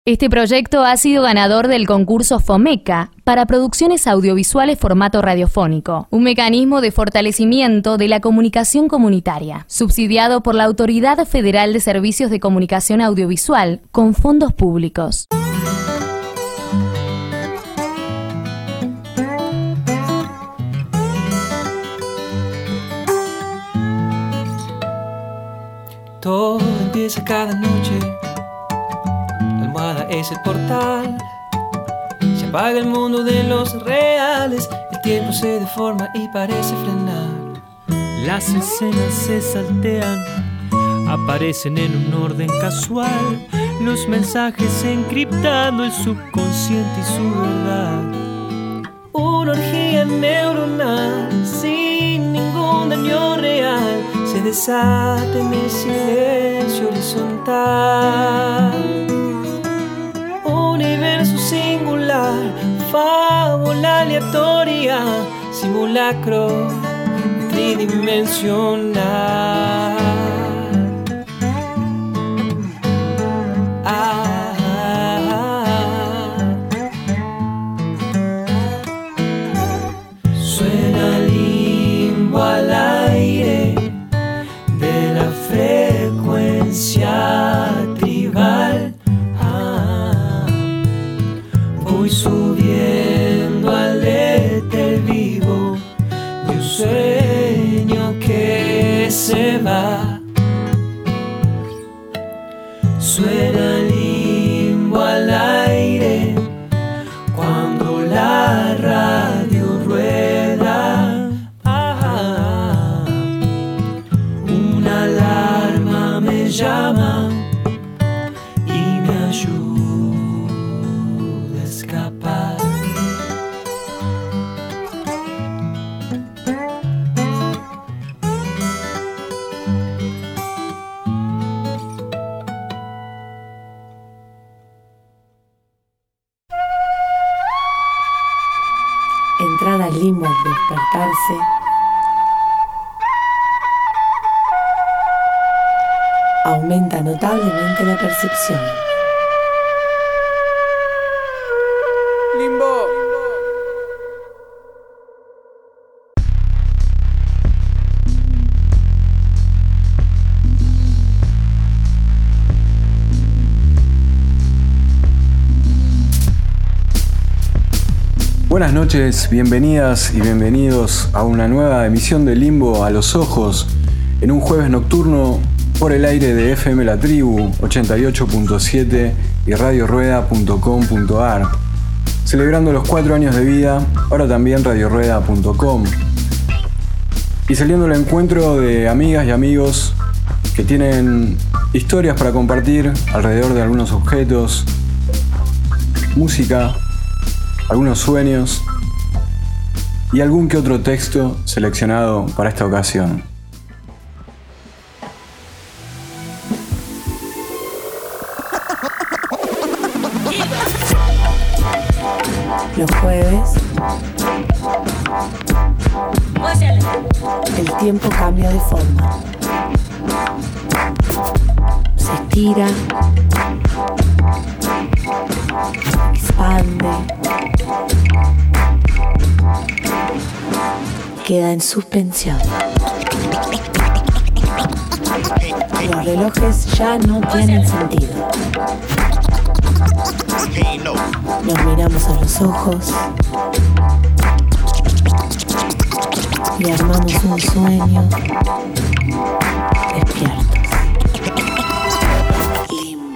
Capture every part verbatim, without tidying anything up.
Este proyecto ha sido ganador del concurso FOMECA para producciones audiovisuales formato radiofónico, un mecanismo de fortalecimiento de la comunicación comunitaria, subsidiado por la Autoridad Federal de Servicios de Comunicación Audiovisual con fondos públicos. Todo empieza cada noche. La almohada es el portal. Se apaga el mundo de los reales. El tiempo se deforma y parece frenar. Las escenas se saltean, aparecen en un orden casual. Los mensajes encriptando el subconsciente y su verdad. Una orgía neuronal sin ningún daño real se desata en el silencio horizontal. Universo singular, fábula aleatoria, simulacro tridimensional. Ah, ah, ah. Suena limbo al aire de la frecuencia tribal. Ah, voy subiendo al éter vivo de un sueño que se va. Suena limbo al aire cuando la radio rueda. Ah, una alarma me llama y me ayuda a escapar. Entrar al limbo al despertarse aumenta notablemente la percepción. Limbo. Buenas noches, bienvenidas y bienvenidos a una nueva emisión de Limbo a los Ojos en un jueves nocturno por el aire de F M La Tribu ochenta y ocho punto siete y radio rueda punto com punto a r. Celebrando los cuatro años de vida, ahora también radio rueda punto com. Y saliendo al encuentro de amigas y amigos que tienen historias para compartir alrededor de algunos objetos, música, algunos sueños y algún que otro texto seleccionado para esta ocasión. Los jueves, el tiempo cambia de forma. Se estira, expande, queda en suspensión. Los relojes ya no tienen sentido. Nos miramos a los ojos y armamos un sueño despiertos. Limbo.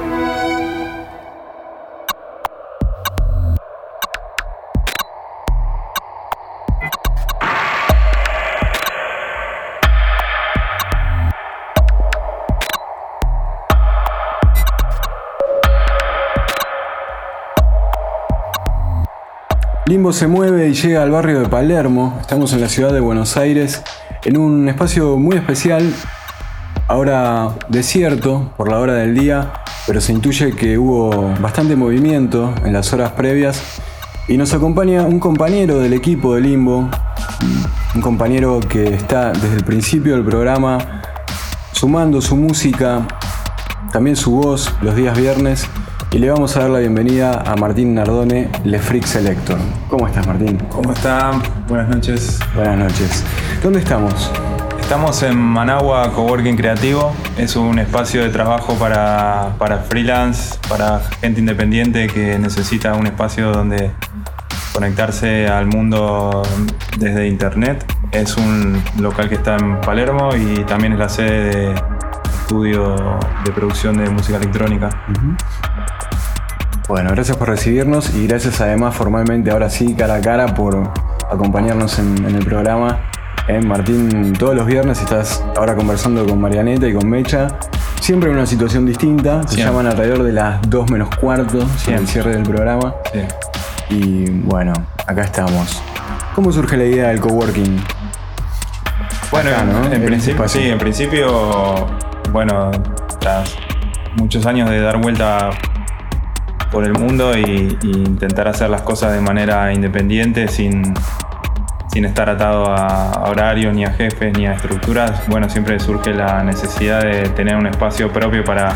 Limbo se mueve y llega al barrio de Palermo. Estamos en la ciudad de Buenos Aires, en un espacio muy especial, ahora desierto por la hora del día, pero se intuye que hubo bastante movimiento en las horas previas. Y nos acompaña un compañero del equipo de Limbo, un compañero que está desde el principio del programa sumando su música, también su voz los días viernes, y le vamos a dar la bienvenida a Martín Nardone, Le Freak Selector. ¿Cómo estás, Martín? ¿Cómo están? Buenas noches. Buenas noches. ¿Dónde estamos? Estamos en Managua Coworking Creativo. Es un espacio de trabajo para, para freelance, para gente independiente que necesita un espacio donde conectarse al mundo desde internet. Es un local que está en Palermo y también es la sede de estudio de producción de música electrónica. Uh-huh. Bueno, gracias por recibirnos y gracias además formalmente, ahora sí, cara a cara, por acompañarnos en, en el programa. Eh, Martín, todos los viernes estás ahora conversando con Marianeta y con Mecha, siempre en una situación distinta. Se Siempre. llaman alrededor de las dos menos cuarto, en el cierre del programa. Sí. Y bueno, acá estamos. ¿Cómo surge la idea del coworking? Bueno, Acá, ¿no? en, En principio, este sí, en principio, bueno, tras muchos años de dar vuelta por el mundo y, y intentar hacer las cosas de manera independiente, sin, sin estar atado a, a horarios, ni a jefes, ni a estructuras, bueno, siempre surge la necesidad de tener un espacio propio para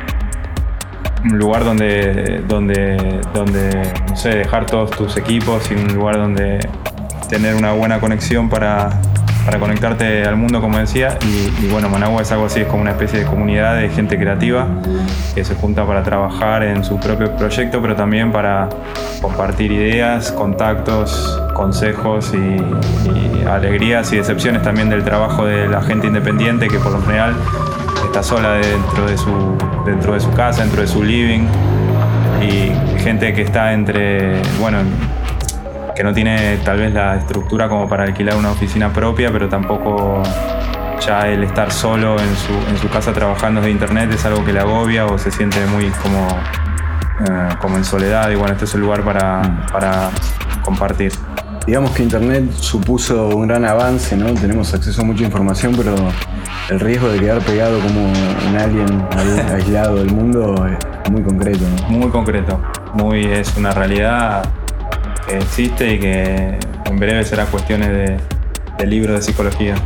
un lugar donde, donde, donde, no sé, dejar todos tus equipos y un lugar donde tener una buena conexión para, para conectarte al mundo, como decía. Y, y bueno, Managua es algo así, es como una especie de comunidad de gente creativa que se junta para trabajar en su propio proyecto, pero también para compartir ideas, contactos, consejos y, y alegrías y decepciones también del trabajo de la gente independiente, que por lo general está sola dentro de su, dentro de su casa, dentro de su living, y gente que está entre, bueno, que no tiene tal vez la estructura como para alquilar una oficina propia, pero tampoco ya el estar solo en su, en su casa trabajando desde internet es algo que le agobia o se siente muy como, eh, como en soledad, y bueno, este es el lugar para, para compartir. Digamos que internet supuso un gran avance, ¿no? Tenemos acceso a mucha información, pero el riesgo de quedar pegado como un alien aislado del mundo es muy concreto, ¿no? Muy concreto, muy, es una realidad que existe y que en breve será cuestiones de, de libros de psicología.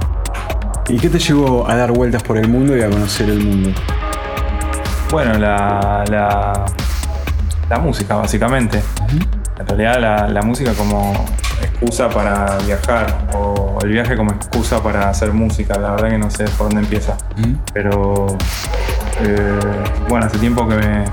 ¿Y qué te llevó a dar vueltas por el mundo y a conocer el mundo? Bueno, la, la, la música, básicamente. Uh-huh. En realidad la, la música como excusa para viajar, o el viaje como excusa para hacer música. La verdad que no sé por dónde empieza. Uh-huh. Pero eh, bueno, hace tiempo que me,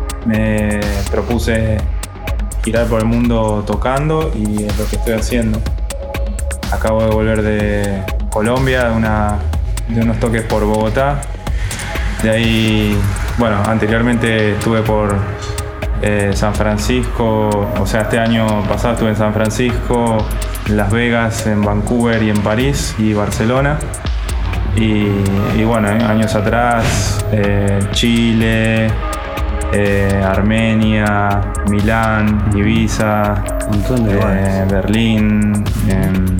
me propuse girar por el mundo tocando, y es lo que estoy haciendo. Acabo de volver de Colombia, de, una, de unos toques por Bogotá. De ahí, bueno, anteriormente estuve por eh, San Francisco, o sea, este año pasado estuve en San Francisco, en Las Vegas, en Vancouver y en París y Barcelona. Y, y bueno, eh, años atrás, eh, Chile, eh, Armenia, Milán, Ibiza, un montón de eh, Berlín, eh,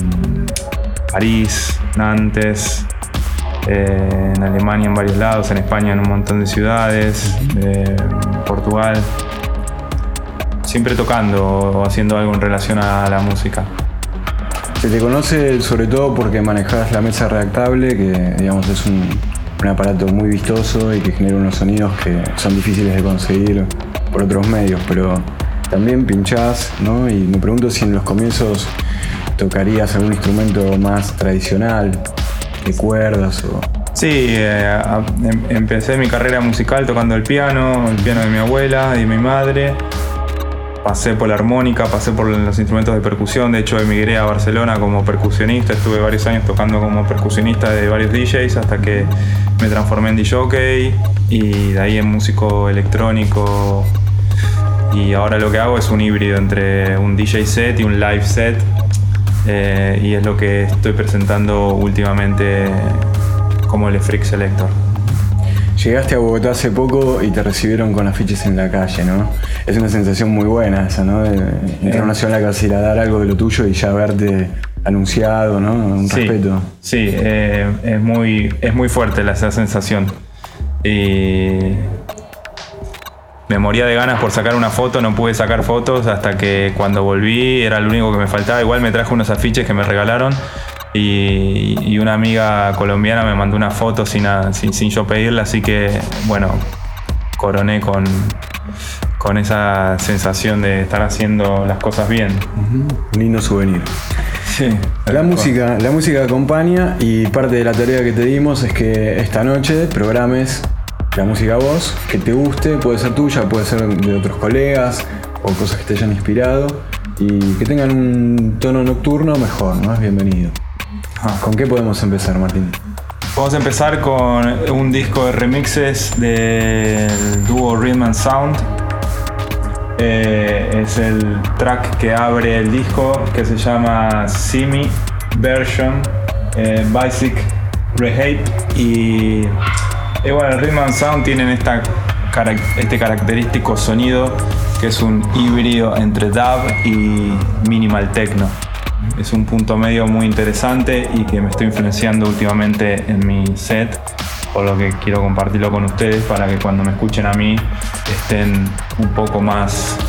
París, Nantes, eh, en Alemania en varios lados, en España en un montón de ciudades, eh, Portugal, siempre tocando o haciendo algo en relación a la música. Se te conoce sobre todo porque manejás la mesa reactable, que digamos es un, un aparato muy vistoso y que genera unos sonidos que son difíciles de conseguir por otros medios, pero también pinchás, ¿no? Y me pregunto si en los comienzos tocarías algún instrumento más tradicional, de cuerdas o... Sí, eh, em, empecé mi carrera musical tocando el piano, el piano de mi abuela y de mi madre. Pasé por la armónica, pasé por los instrumentos de percusión. De hecho, emigré a Barcelona como percusionista. Estuve varios años tocando como percusionista de varios D Js hasta que me transformé en D J y de ahí en músico electrónico. Y ahora lo que hago es un híbrido entre un D J set y un live set. Eh, y es lo que estoy presentando últimamente como Le Freak Selector. Llegaste a Bogotá hace poco y te recibieron con afiches en la calle, ¿no? Es una sensación muy buena esa, ¿no? De entrar a una ciudad casi ir a dar algo de lo tuyo y ya verte anunciado, ¿no? Un sí, respeto. Sí, eh, es, muy, es muy fuerte la, esa sensación. Y me moría de ganas por sacar una foto, no pude sacar fotos hasta que cuando volví era lo único que me faltaba. Igual me traje unos afiches que me regalaron. Y, y una amiga colombiana me mandó una foto sin, sin, sin yo pedirla, así que bueno, coroné con, con esa sensación de estar haciendo las cosas bien. Uh-huh. Lindo souvenir. Sí. La música, la música acompaña, y parte de la tarea que te dimos es que esta noche programes la música a vos, que te guste, puede ser tuya, puede ser de otros colegas o cosas que te hayan inspirado, y que tengan un tono nocturno mejor, ¿no? Es bienvenido. Ah. ¿Con qué podemos empezar, Martín? Vamos a empezar con un disco de remixes del dúo Rhythm and Sound. Eh, es el track que abre el disco, que se llama Simi Version eh, Basic Rehab. Y, y bueno, el Rhythm and Sound tienen esta, este característico sonido que es un híbrido entre dub y minimal techno. Es un punto medio muy interesante y que me estoy influenciando últimamente en mi set, por lo que quiero compartirlo con ustedes para que cuando me escuchen a mí estén un poco más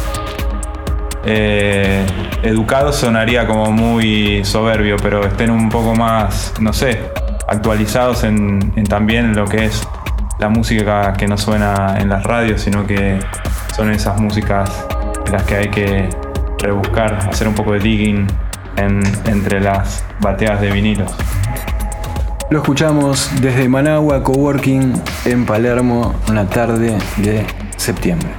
eh, educados. Sonaría como muy soberbio, pero estén un poco más, no sé, actualizados en, en también lo que es la música que no suena en las radios, sino que son esas músicas en las que hay que rebuscar, hacer un poco de digging En, entre las bateadas de vinilos. Lo escuchamos desde Managua Coworking en Palermo, una tarde de septiembre.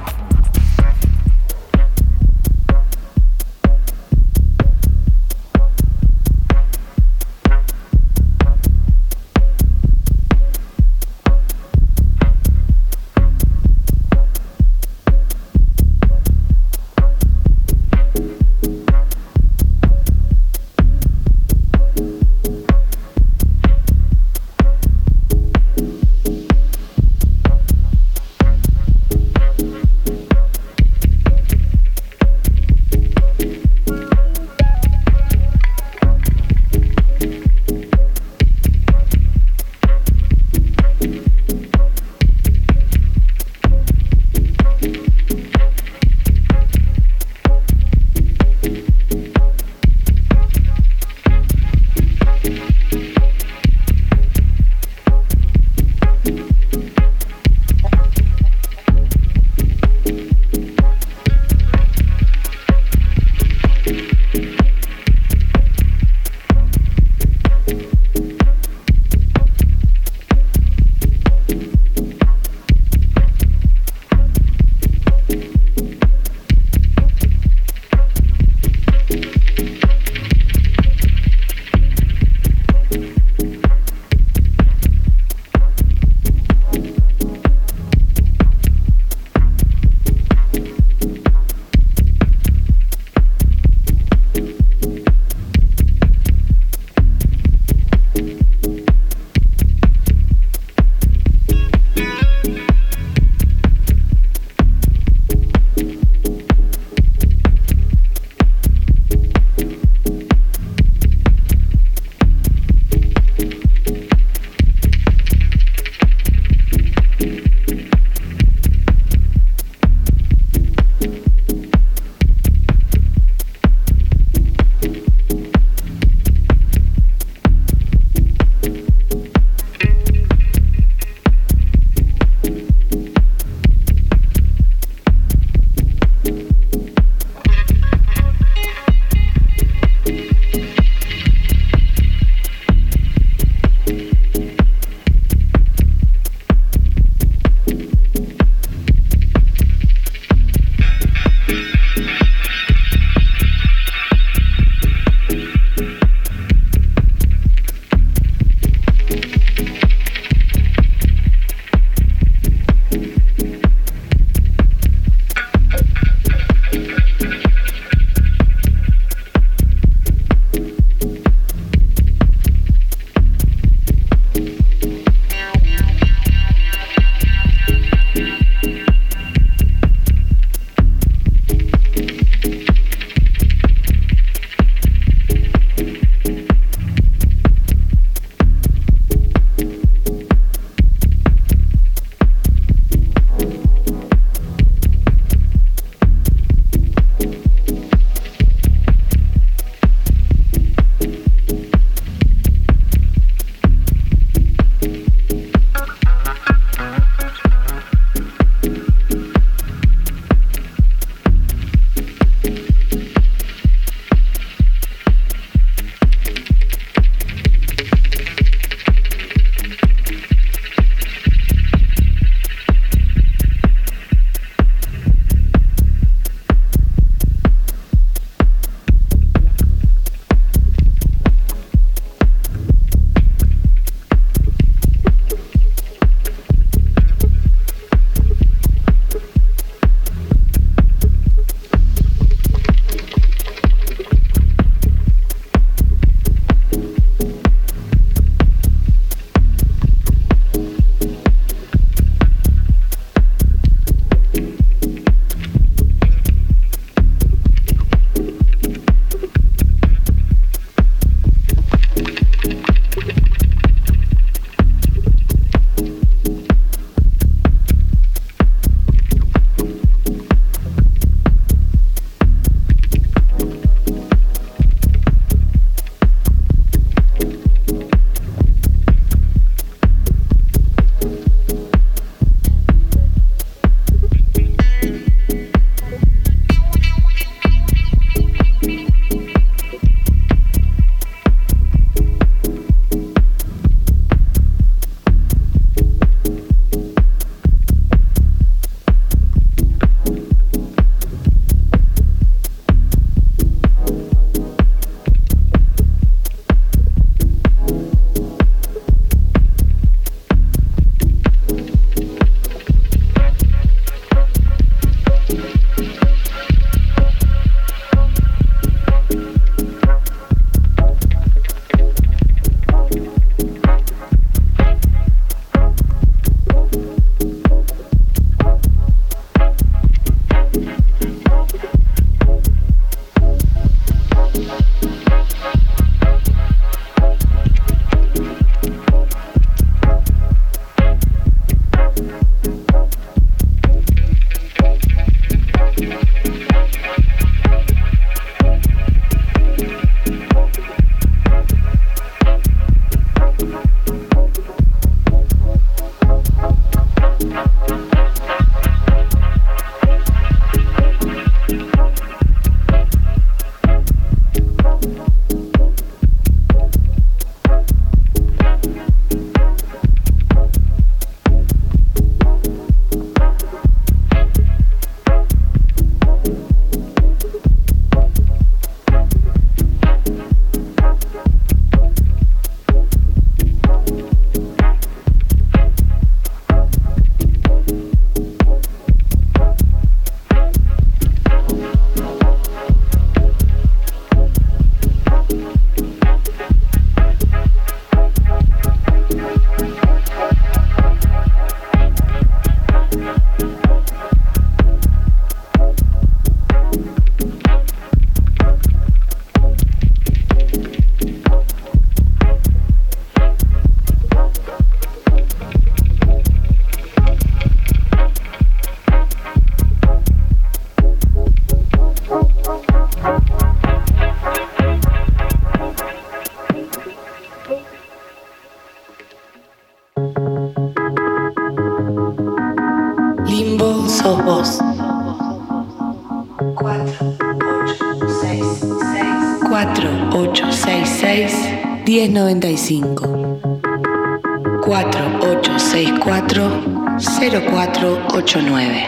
ocho seis seis, uno cero nueve cinco. cuatro ocho seis cuatro, cero cuatro ocho nueve.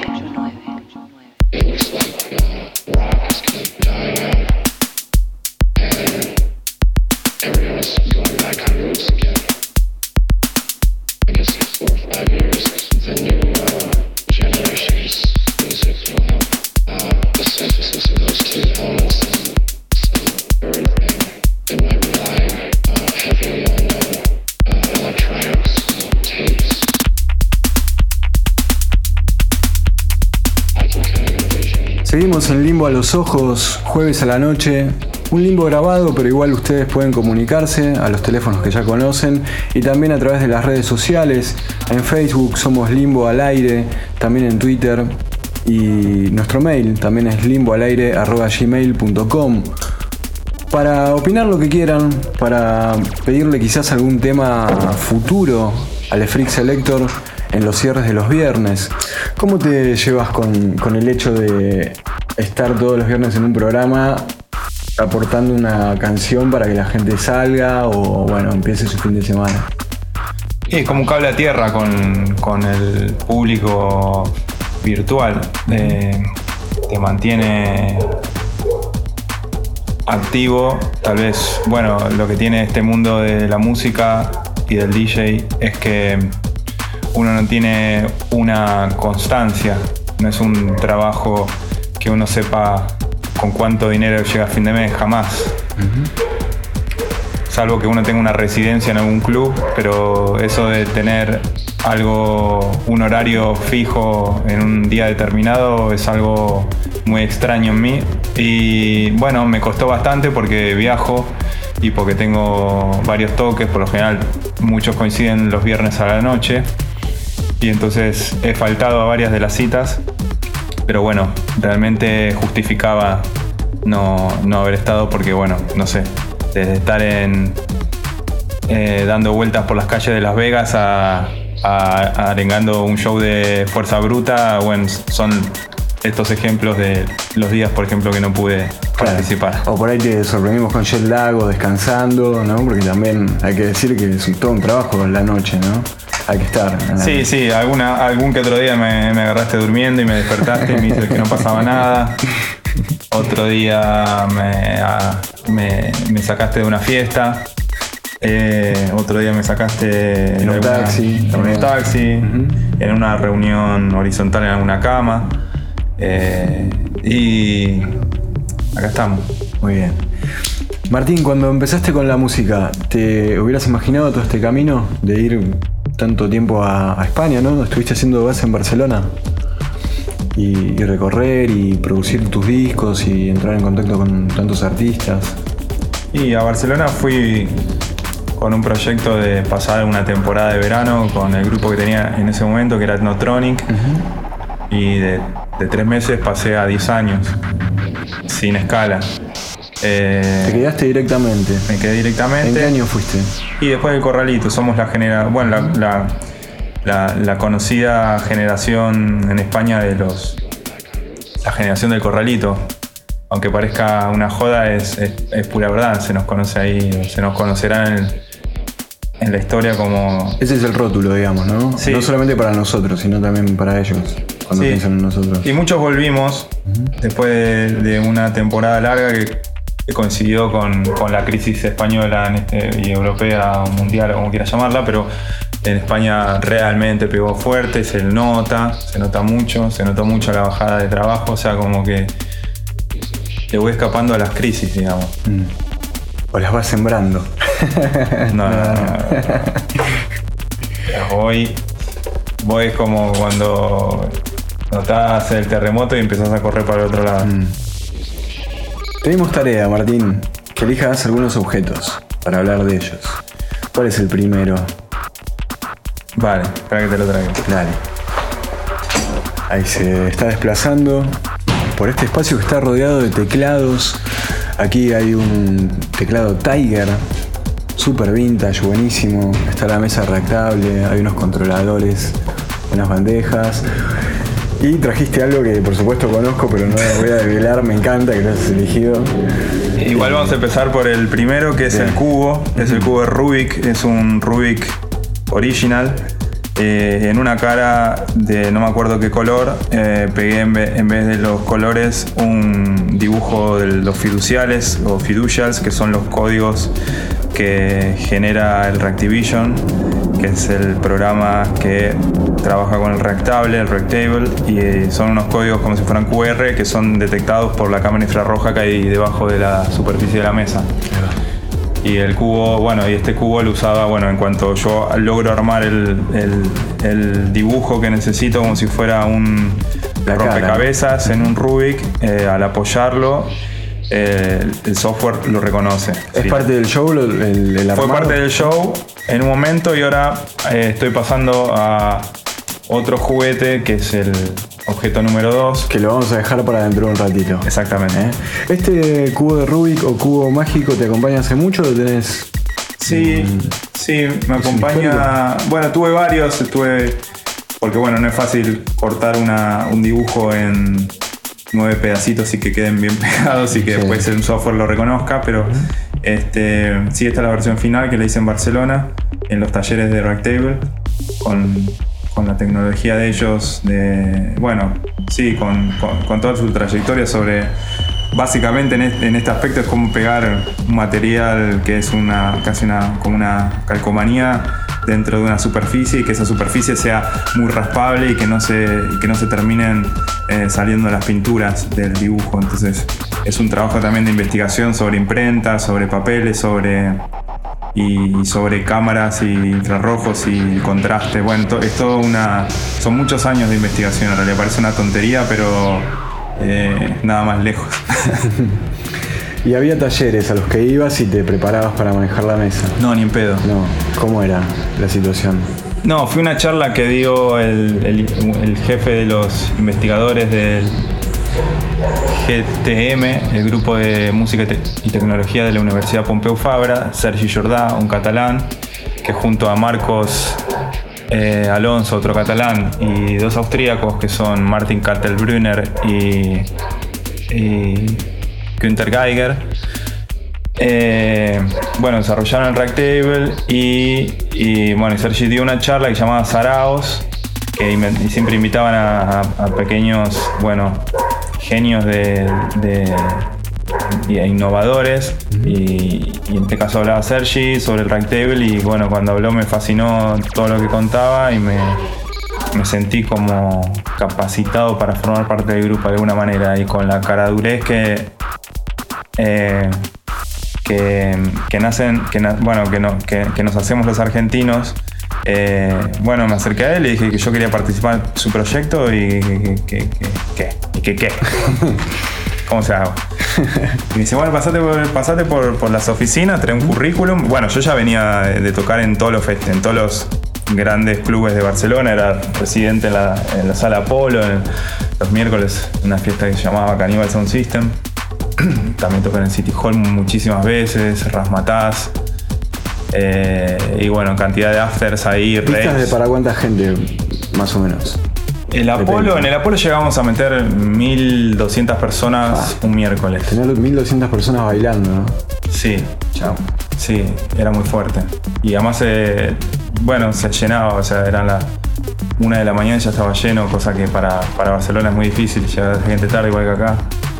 Seguimos en Limbo a los Ojos, jueves a la noche. Un limbo grabado, pero igual ustedes pueden comunicarse a los teléfonos que ya conocen y también a través de las redes sociales. En Facebook somos Limbo al Aire, también en Twitter, y nuestro mail también es limboalaire arroba gmail punto com. Para opinar lo que quieran, para pedirle quizás algún tema futuro al Freak Selector en los cierres de los viernes. ¿Cómo te llevas con, con el hecho de estar todos los viernes en un programa aportando una canción para que la gente salga o bueno, empiece su fin de semana? Sí, es como un cable a tierra con, con el público virtual. Eh, te mantiene activo. Tal vez, bueno, lo que tiene este mundo de la música y del D J es que uno no tiene una constancia, no es un trabajo que uno sepa con cuánto dinero llega a fin de mes, jamás. Uh-huh. Salvo que uno tenga una residencia en algún club, pero eso de tener algo, un horario fijo en un día determinado es algo muy extraño en mí. Y bueno, me costó bastante porque viajo y porque tengo varios toques, por lo general muchos coinciden los viernes a la noche. Y entonces he faltado a varias de las citas, pero bueno, realmente justificaba no, no haber estado porque bueno, no sé, desde estar en eh, dando vueltas por las calles de Las Vegas a, a, a arengando un show de Fuerza Bruta, bueno, son estos ejemplos de los días, por ejemplo, que no pude claro. participar. O por ahí te sorprendimos con jet lag o descansando, ¿no? Porque también hay que decir que es todo un trabajo en la noche, ¿no? Hay que estar. Sí, sí, alguna, algún que otro día me, me agarraste durmiendo y me despertaste y me dices que no pasaba nada. Otro día me, a, me, me sacaste de una fiesta. Eh, otro día me sacaste en un alguna, taxi. En un taxi, uh-huh. En una reunión horizontal en alguna cama. Eh, y acá estamos. Muy bien. Martín, cuando empezaste con la música, ¿te hubieras imaginado todo este camino de ir tanto tiempo a, a España, ¿no? Estuviste haciendo base en Barcelona y, y recorrer y producir tus discos y entrar en contacto con tantos artistas. Y a Barcelona fui con un proyecto de pasar una temporada de verano con el grupo que tenía en ese momento, que era Etnotronic, uh-huh. Y de, de tres meses pasé a diez años, sin escala. Eh, ¿Te quedaste directamente? Me quedé directamente. ¿En qué año fuiste? Y después del Corralito, somos la generación, bueno, la, la, la, la conocida generación en España de los, la generación del Corralito. Aunque parezca una joda, es, es, es pura verdad, se nos conoce ahí, se nos conocerá en, en la historia como... Ese es el rótulo, digamos, ¿no? Sí. No solamente para nosotros, sino también para ellos, cuando sí. piensan en nosotros. Y muchos volvimos, uh-huh. después de, de una temporada larga que... que coincidió con, con la crisis española en este, y europea o mundial o como quieras llamarla, pero en España realmente pegó fuerte, se nota, se nota mucho, se nota mucho la bajada de trabajo, o sea, como que le voy escapando a las crisis, digamos. Mm. O las vas sembrando. No, no, no. no. Voy, voy como cuando notás el terremoto y empezás a correr para el otro lado. Mm. Tenemos tarea, Martín, que elijas algunos objetos para hablar de ellos. ¿Cuál es el primero? Vale, espera que te lo traiga. Dale. Ahí se está desplazando por este espacio que está rodeado de teclados. Aquí hay un teclado Tiger, super vintage, buenísimo. Está la mesa retractable, hay unos controladores, unas bandejas. Y trajiste algo que por supuesto conozco, pero no lo voy a desvelar, me encanta que lo hayas elegido. Igual vamos a empezar por el primero, que es Bien. el cubo. Es el cubo de Rubik, es un Rubik original. Eh, en una cara de no me acuerdo qué color, eh, pegué en, ve, en vez de los colores un dibujo de los fiduciales o fiducials, que son los códigos que genera el Reactivision, que es el programa que trabaja con el Reactable, el Reactable, y son unos códigos como si fueran Q R que son detectados por la cámara infrarroja que hay debajo de la superficie de la mesa. Y el cubo, bueno, y este cubo lo usaba, bueno, en cuanto yo logro armar el, el, el dibujo que necesito como si fuera un la rompecabezas cara. En un Rubik, eh, al apoyarlo, eh, el software lo reconoce. ¿Es sí. parte del show? El, el Fue parte del show en un momento y ahora eh, estoy pasando a otro juguete que es el objeto número dos. Que lo vamos a dejar para dentro de un ratito. Exactamente. ¿Eh? ¿Este cubo de Rubik o cubo mágico te acompaña hace mucho o lo tenés? Sí, mm, sí, me acompaña. Bueno, tuve varios, tuve. Porque bueno, no es fácil cortar una, un dibujo en nueve pedacitos y que queden bien pegados y que sí. después el software lo reconozca, pero este, sí, esta es la versión final que la hice en Barcelona, en los talleres de Reactable, con. con la tecnología de ellos, de, bueno, sí, con, con, con toda su trayectoria sobre, básicamente en este, en este aspecto es como pegar un material que es una casi una, como una calcomanía dentro de una superficie y que esa superficie sea muy raspable y que no se, que no se terminen eh, saliendo las pinturas del dibujo. Entonces es un trabajo también de investigación sobre imprentas, sobre papeles, sobre... y sobre cámaras y infrarrojos y contraste. Bueno, to, es todo una... son muchos años de investigación, en realidad parece una tontería, pero eh, nada más lejos. ¿Y había talleres a los que ibas y te preparabas para manejar la mesa? No, ni en pedo. No, ¿cómo era la situación? No, fue una charla que dio el, el, el jefe de los investigadores del G T M, el grupo de música y tecnología de la Universidad Pompeu Fabra, Sergi Jordà, un catalán, que junto a Marcos eh, Alonso, otro catalán, y dos austríacos que son Martin Kaltenbrunner y, y Günther Geiger, eh, bueno, desarrollaron el Reactable y, y bueno, Sergi dio una charla que llamaba Saraos, que y siempre invitaban a, a, a pequeños, bueno, genios de, de, de innovadores y, y en este caso hablaba Sergi sobre el Reactable y bueno, cuando habló me fascinó todo lo que contaba y me, me sentí como capacitado para formar parte del grupo de alguna manera y con la caradurez que eh, que, que nacen que, bueno, que, no, que, que nos hacemos los argentinos. Eh, bueno, me acerqué a él y dije que yo quería participar en su proyecto y que, que, que, que, y que qué, ¿cómo se hago? Y me dice, bueno, pasate por, pasate por, por las oficinas, trae un currículum. Bueno, yo ya venía de, de tocar en todos los fest, en todos los grandes clubes de Barcelona, era residente en la, en la sala Apolo, en los miércoles, una fiesta que se llamaba Cannibal Sound System. También toqué en el City Hall muchísimas veces, Razzmatazz. Eh, y bueno, cantidad de afters ahí. ¿Pistas de para cuánta gente, más o menos? El Apolo, en el Apolo llegamos a meter mil doscientas personas ah, un miércoles. Tener mil doscientas personas bailando, ¿no? Sí, chao. Sí, era muy fuerte. Y además, eh, bueno, se llenaba, o sea, era la una de la mañana y ya estaba lleno, cosa que para, para Barcelona es muy difícil, llegar gente tarde igual que acá.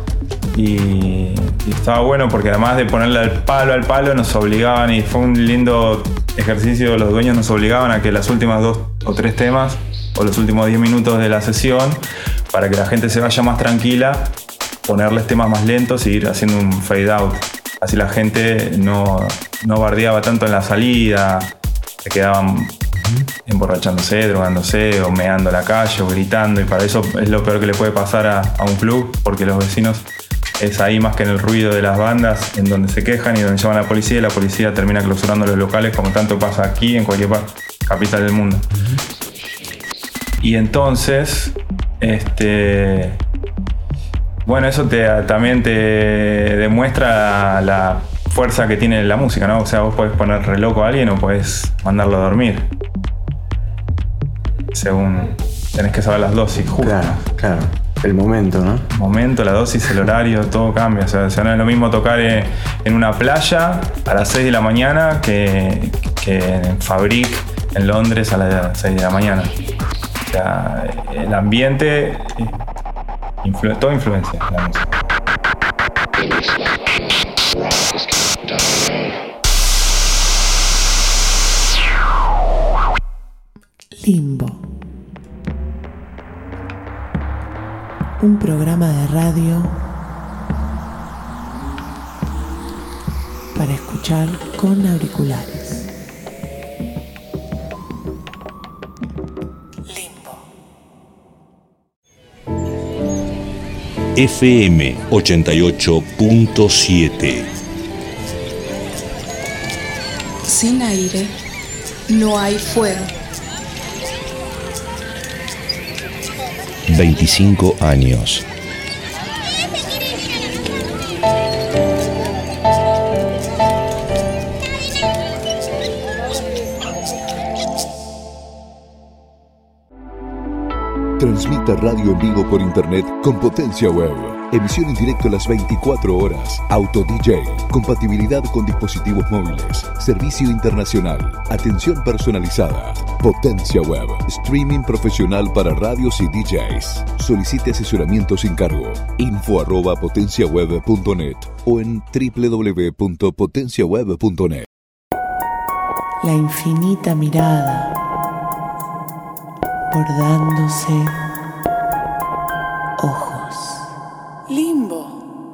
Y, y estaba bueno porque además de ponerle al palo al palo nos obligaban, y fue un lindo ejercicio, los dueños nos obligaban a que las últimas dos o tres temas o los últimos diez minutos de la sesión, para que la gente se vaya más tranquila, ponerles temas más lentos y ir haciendo un fade out. Así la gente no, no bardeaba tanto en la salida, se quedaban emborrachándose, drogándose o meando la calle o gritando, y para eso es lo peor que le puede pasar a, a un club, porque los vecinos es ahí más que en el ruido de las bandas en donde se quejan y donde llaman a la policía, y la policía termina clausurando los locales, como tanto pasa aquí en cualquier capital del mundo. Y entonces, este, bueno, eso te, también te demuestra la fuerza que tiene la música, ¿no? O sea, vos podés poner re loco a alguien o podés mandarlo a dormir, según tenés que saber las dosis, justo. Claro, claro. El momento, ¿no? El momento, la dosis, el horario, todo cambia. O sea, o sea, no es lo mismo tocar en, en una playa a las seis de la mañana que, que en Fabric, en Londres, a las seis de la mañana. O sea, el ambiente, influ- todo influencia la música. Limbo. Un programa de radio para escuchar con auriculares. Limbo. F M ochenta y ocho punto siete. Sin aire no hay fuego. veinticinco años. Transmite radio en vivo por internet con Potencia Web. Emisión en directo las veinticuatro horas. Auto D J. Compatibilidad con dispositivos móviles. Servicio internacional. Atención personalizada. Potencia Web. Streaming profesional para radios y D Js. Solicite asesoramiento sin cargo. Info arroba potenciaweb punto net o en doble u doble u doble u punto potencia web punto net. La infinita mirada bordándose ojos. Limbo.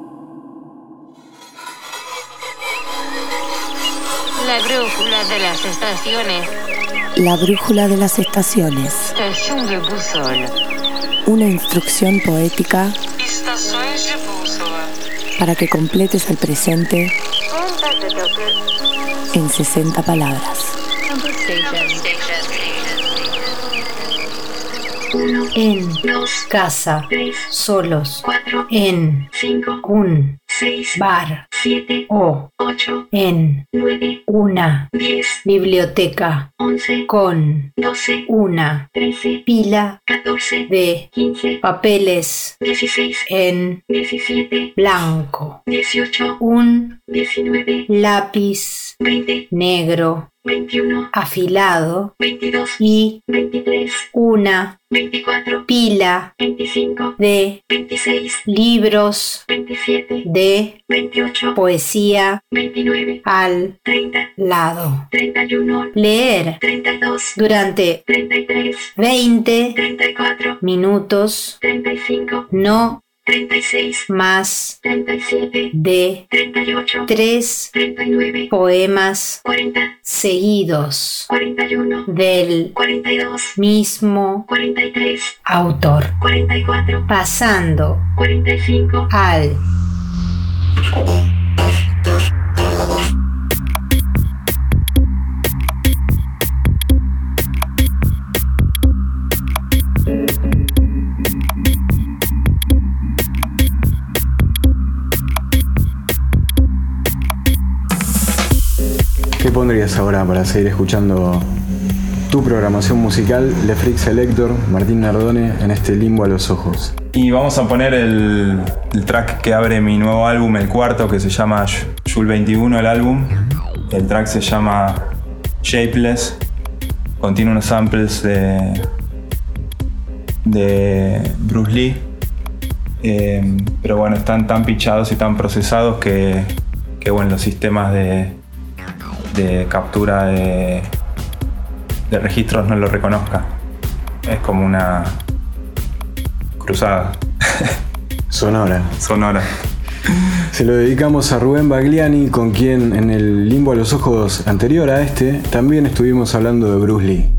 La brújula de las estaciones. La brújula de las estaciones. Estación de bússola. Una instrucción poética Estações de bússola. para que completes el presente en sesenta palabras. En casa, solos, en un bar o en una biblioteca con una pila de papeles en blanco, un lápiz negro afilado y una pila de libros de poesía al lado. Leer durante veinte minutos, no más de tres poemas seguidos del mismo autor, pasando al ¿Qué pondrías ahora para seguir escuchando tu programación musical, Le Freak Selector, Martín Nardone, en este Limbo a los ojos? Y vamos a poner el, el track que abre mi nuevo álbum, el cuarto, que se llama Joule veintiuno, el álbum. El track se llama Shapeless. Contiene unos samples de, de Bruce Lee. Eh, pero bueno, están tan pichados y tan procesados que, que bueno, los sistemas de, de captura de, de registros no lo reconozcan. Es como una cruzada. Sonora. Sonora. Se lo dedicamos a Rubén Bagliani, con quien en el Limbo a los ojos anterior a este también estuvimos hablando de Bruce Lee.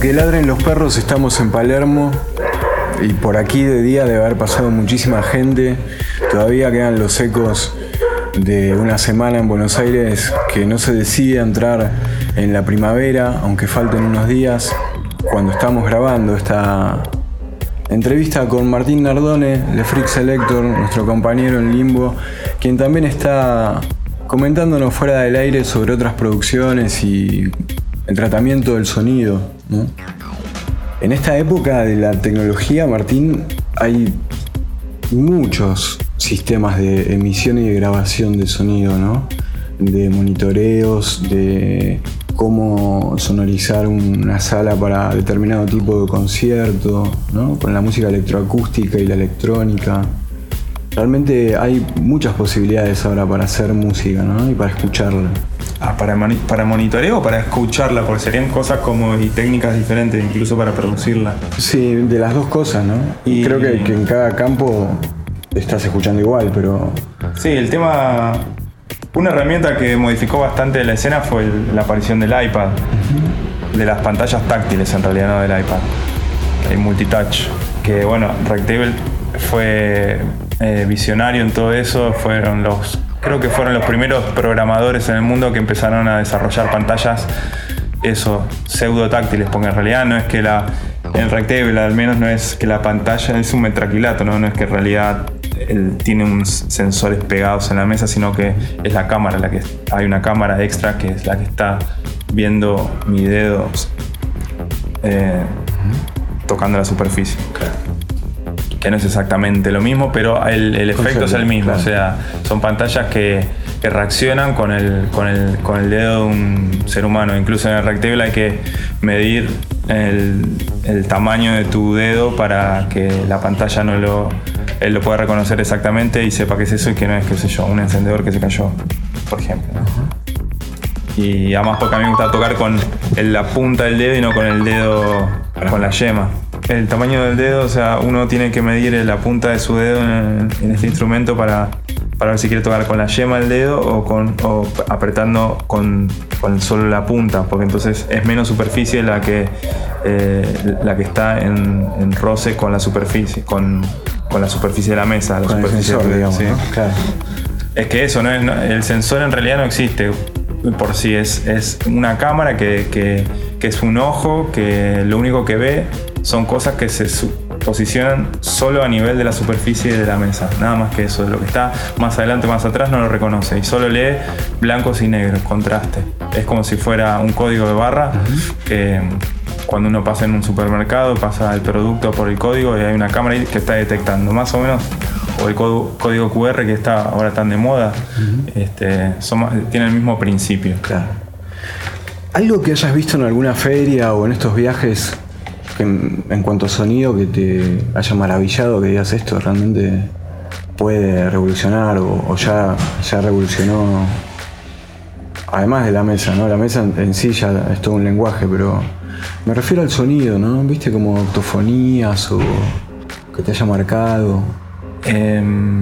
que ladren los perros, estamos en Palermo y por aquí de día debe haber pasado muchísima gente. Todavía quedan los ecos de una semana en Buenos Aires que no se decide entrar en la primavera, aunque falten unos días. Cuando estamos grabando esta entrevista con Martín Nardone de Freak Selector, nuestro compañero en Limbo, quien también está comentándonos fuera del aire sobre otras producciones y el tratamiento del sonido, ¿no? En esta época de la tecnología, Martín, hay muchos sistemas de emisión y de grabación de sonido, ¿no? De monitoreos, de cómo sonorizar una sala para determinado tipo de concierto, ¿no? Con la música electroacústica y la electrónica. Realmente hay muchas posibilidades ahora para hacer música, ¿no? Y para escucharla. Ah, para, mani- para monitoreo o para escucharla, porque serían cosas como y técnicas diferentes, incluso para producirla. Sí, de las dos cosas, ¿no? Y creo que, que en cada campo estás escuchando igual, pero... Sí, el tema... Una herramienta que modificó bastante la escena fue el, la aparición del iPad. Uh-huh. De las pantallas táctiles, en realidad, no del iPad. El multitouch. Que, bueno, Rectable fue eh, visionario en todo eso. Fueron los... Creo que fueron los primeros programadores en el mundo que empezaron a desarrollar pantallas, eso, pseudo táctiles, porque en realidad no es que la, en Rectable al menos no es que la pantalla es un metraquilato, ¿no? No es que en realidad él tiene unos sensores pegados en la mesa, sino que es la cámara, la que hay una cámara extra que es la que está viendo mi dedo eh, tocando la superficie. Que no es exactamente lo mismo, pero el, el efecto es el mismo, claro. O sea, son pantallas que, que reaccionan con el, con, el, con el dedo de un ser humano. Incluso en el Rectable hay que medir el, el tamaño de tu dedo para que la pantalla no lo, él lo pueda reconocer exactamente y sepa qué es eso y que no es, qué sé yo, un encendedor que se cayó, por ejemplo. Uh-huh. Y además porque a mí me gusta tocar con el, la punta del dedo y no con el dedo, con la yema. El tamaño del dedo, o sea, uno tiene que medir la punta de su dedo en, en este instrumento para, para ver si quiere tocar con la yema del dedo o, con, o apretando con, con solo la punta, porque entonces es menos superficie la que, eh, la que está en, en roce con la superficie, con, con la superficie de la mesa. La con superficie el sensor, de, digamos, sí. ¿no? Claro. Es que eso, ¿no? El sensor en realidad no existe por sí, es, es una cámara que, que, que es un ojo que lo único que ve son cosas que se su- posicionan solo a nivel de la superficie de la mesa, nada más que eso. Lo que está más adelante o más atrás no lo reconoce y solo lee blancos y negros, contraste. Es como si fuera un código de barra. Uh-huh. Que cuando uno pasa en un supermercado, pasa el producto por el código y hay una cámara que está detectando más o menos, o el código, código cu erre que está ahora tan de moda. Uh-huh. este, son, tiene el mismo principio. Claro. ¿Algo que hayas visto en alguna feria o en estos viajes que en, en cuanto a sonido que te haya maravillado, que digas esto realmente puede revolucionar o, o ya, ya revolucionó, además de la mesa, ¿no? La mesa en, en sí ya es todo un lenguaje, pero me refiero al sonido, ¿no? ¿Viste como octofonías o que te haya marcado? Eh,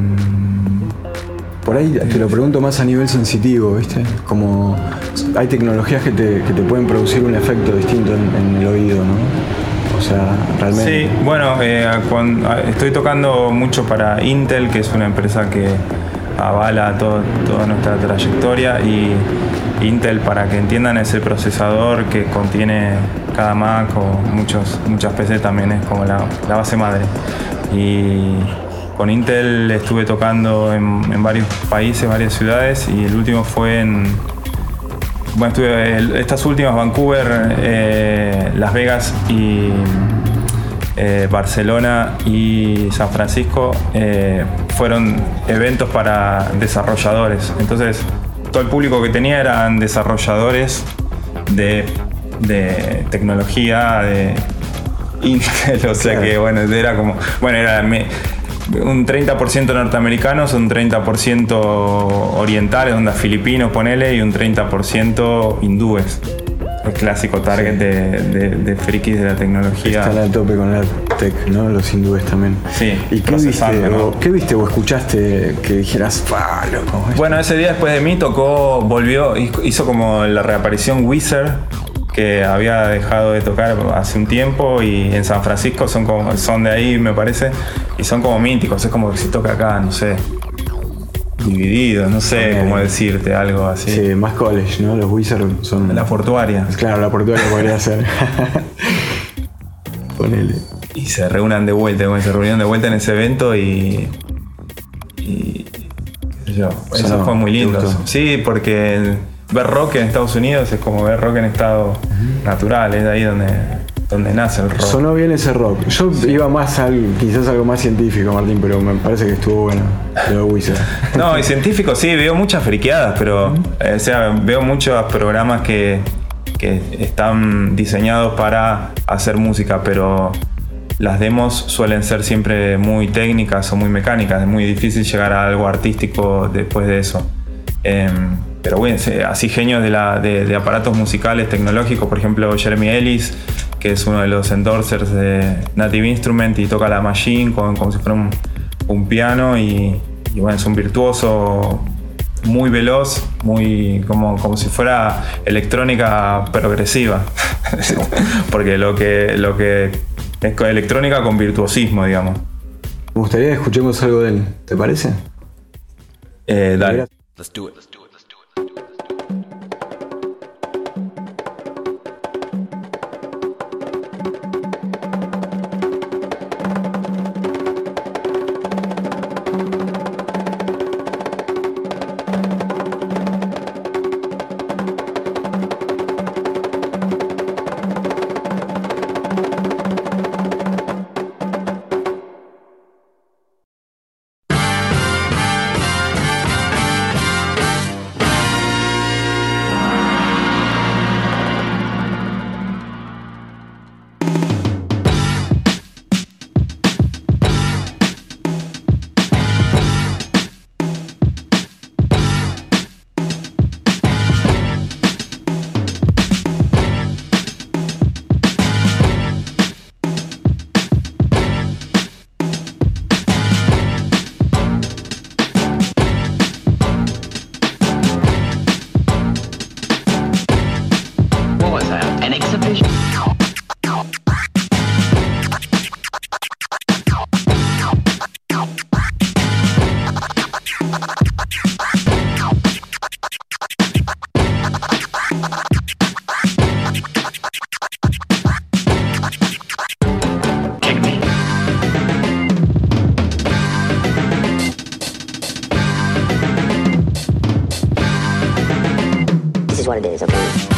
Por ahí te lo pregunto más a nivel sensitivo, ¿viste? Como hay tecnologías que te, que te pueden producir un efecto distinto en, en el oído, ¿no? O sea, realmente... Sí, bueno, eh, cuando, estoy tocando mucho para Intel, que es una empresa que avala todo, toda nuestra trayectoria, y Intel, para que entiendan, es el procesador que contiene cada Mac o muchos, muchas P C también, es como la, la base madre. Y con Intel estuve tocando en, en varios países, varias ciudades, y el último fue en... Bueno, estuve el, estas últimas, Vancouver, eh, Las Vegas y eh, Barcelona y San Francisco, eh, fueron eventos para desarrolladores. Entonces, todo el público que tenía eran desarrolladores de, de tecnología, de Intel, o sea que, bueno, era como... Bueno, era... Me, un treinta por ciento norteamericanos, un treinta por ciento orientales, onda filipinos, ponele, y un treinta por ciento hindúes. El clásico target sí. de, de, de frikis de la tecnología. Están al tope con la tech, ¿no? Los hindúes también. Sí. ¿Y qué viste, ¿no? o, qué viste o escuchaste que dijeras, ¡pah, loco! Bueno, ese día después de mí tocó, volvió, hizo como la reaparición Weezer que había dejado de tocar hace un tiempo, y en San Francisco son como, son de ahí, me parece, y son como míticos. Es como que se toca acá, no sé, Divididos, no sé okay. cómo decirte, algo así. Sí, más college, ¿no? Los Wizards son... La portuaria. Claro, la portuaria podría ser. Ponele. Y se reúnan de vuelta, se reunieron de vuelta en ese evento y... y qué sé yo, eso, eso no, fue muy lindo. Sí, porque ver rock en Estados Unidos es como ver rock en estado uh-huh. natural, es de ahí donde, donde nace el rock. Sonó bien ese rock. Yo sí. iba más al, quizás algo más científico, Martín, pero me parece que estuvo bueno lo de Wizard. No, y científico sí, veo muchas friqueadas, pero uh-huh. eh, o sea, veo muchos programas que, que están diseñados para hacer música, pero las demos suelen ser siempre muy técnicas o muy mecánicas. Es muy difícil llegar a algo artístico después de eso. Eh, pero bueno, así genios de, la, de, de aparatos musicales tecnológicos, por ejemplo Jeremy Ellis, que es uno de los endorsers de Native Instrument y toca la Machine como, como si fuera un, un piano, y, y bueno, es un virtuoso muy veloz, muy como, como si fuera electrónica progresiva. Porque lo que, lo que es electrónica con virtuosismo, digamos. Me gustaría que escuchemos algo de él, ¿te parece? Eh, dale. Let's do it. Let's do it. What it is, okay?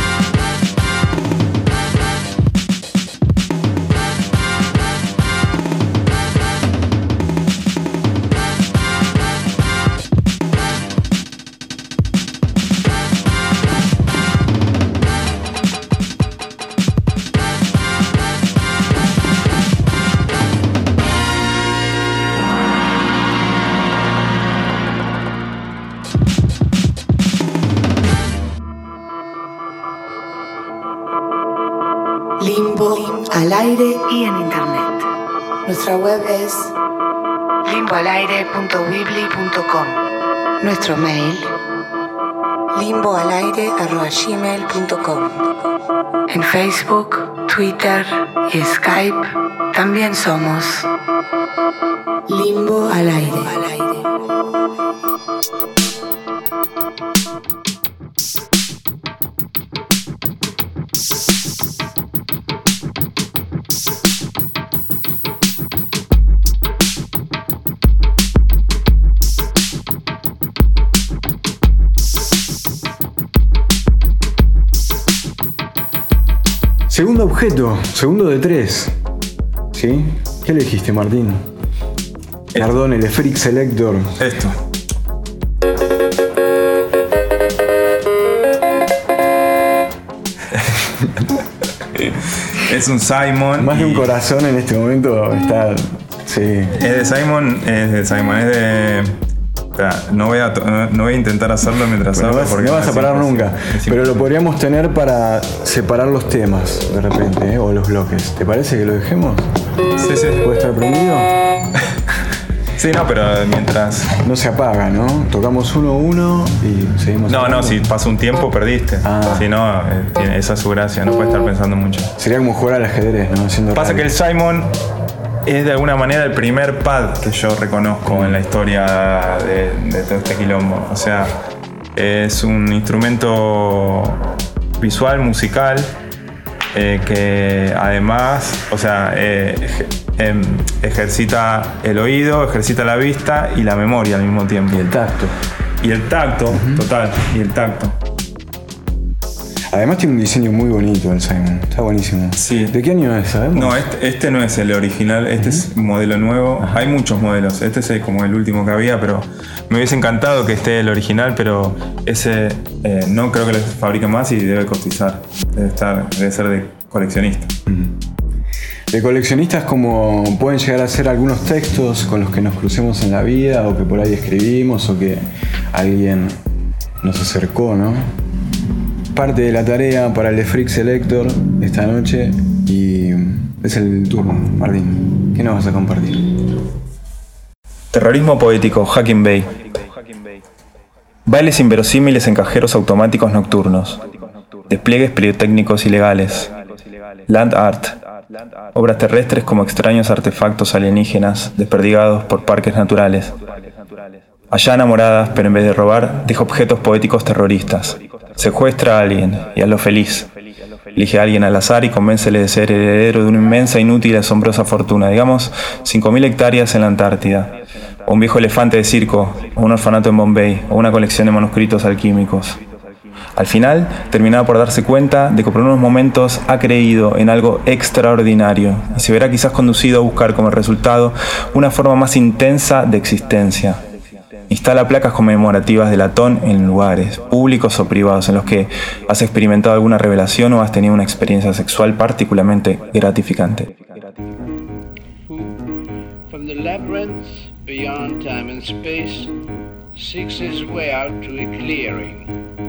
Limbo al aire y en internet. Nuestra web es limbo al aire punto weebly punto com. Nuestro mail limbo al aire arroba gmail punto com. En Facebook, Twitter y Skype también somos Limbo al aire. Segundo objeto, segundo de tres. ¿Sí? ¿Qué elegiste, Martín? Esto. Perdón, el Efric Selector. Esto. Es un Simon. Más de un corazón en este momento está. Sí. Es de Simon, es de Simon, es de. No voy, a, no voy a intentar hacerlo mientras hablo, porque no vas a parar nunca. Pero lo podríamos tener para separar los temas de repente, ¿eh? O los bloques. ¿Te parece que lo dejemos? Sí, sí. ¿Puede estar prendido? Sí, no, pero mientras... No se apaga, ¿no? Tocamos uno a uno y... seguimos No, hablando? no, si pasa un tiempo perdiste. Ah. Si no, eh, tiene, esa es su gracia, no puede estar pensando mucho. Sería como jugar al ajedrez, ¿no? Haciendo Pasa radio. que el Simon es de alguna manera el primer pad que yo reconozco en la historia de, de todo este quilombo. O sea, es un instrumento visual, musical, eh, que además, o sea, eh, eh, ejercita el oído, ejercita la vista y la memoria al mismo tiempo. Y el tacto. Y el tacto, uh-huh. total, y el tacto. Además tiene un diseño muy bonito el Simon, está buenísimo. Sí. ¿De qué año es, sabemos? No, este, este no es el original, este uh-huh. es un modelo nuevo. Ajá. Hay muchos modelos, este es como el último que había, pero me hubiese encantado que esté el original, pero ese eh, no creo que lo fabrique más y debe cotizar, debe estar, debe ser de coleccionista. Uh-huh. De coleccionistas como pueden llegar a ser algunos textos con los que nos crucemos en la vida o que por ahí escribimos o que alguien nos acercó, ¿no? Parte de la tarea para el de Freak Selector esta noche y es el turno. Martín, ¿qué nos vas a compartir? Terrorismo poético, Hacking Bay. Bailes inverosímiles en cajeros automáticos nocturnos. Despliegues pirotécnicos ilegales. Land art. Obras terrestres como extraños artefactos alienígenas desperdigados por parques naturales. Allá moradas, pero en vez de robar, deja objetos poéticos terroristas. Secuestra a alguien y hazlo feliz. Elige a alguien al azar y convéncele de ser heredero de una inmensa, inútil y asombrosa fortuna, digamos cinco mil hectáreas en la Antártida, o un viejo elefante de circo, o un orfanato en Bombay, o una colección de manuscritos alquímicos. Al final, terminaba por darse cuenta de que por unos momentos ha creído en algo extraordinario y se verá quizás conducido a buscar como resultado una forma más intensa de existencia. Instala placas conmemorativas de latón en lugares, públicos o privados, en los que has experimentado alguna revelación o has tenido una experiencia sexual particularmente gratificante. From the labyrinth beyond time and space seeks his way out to a clearing.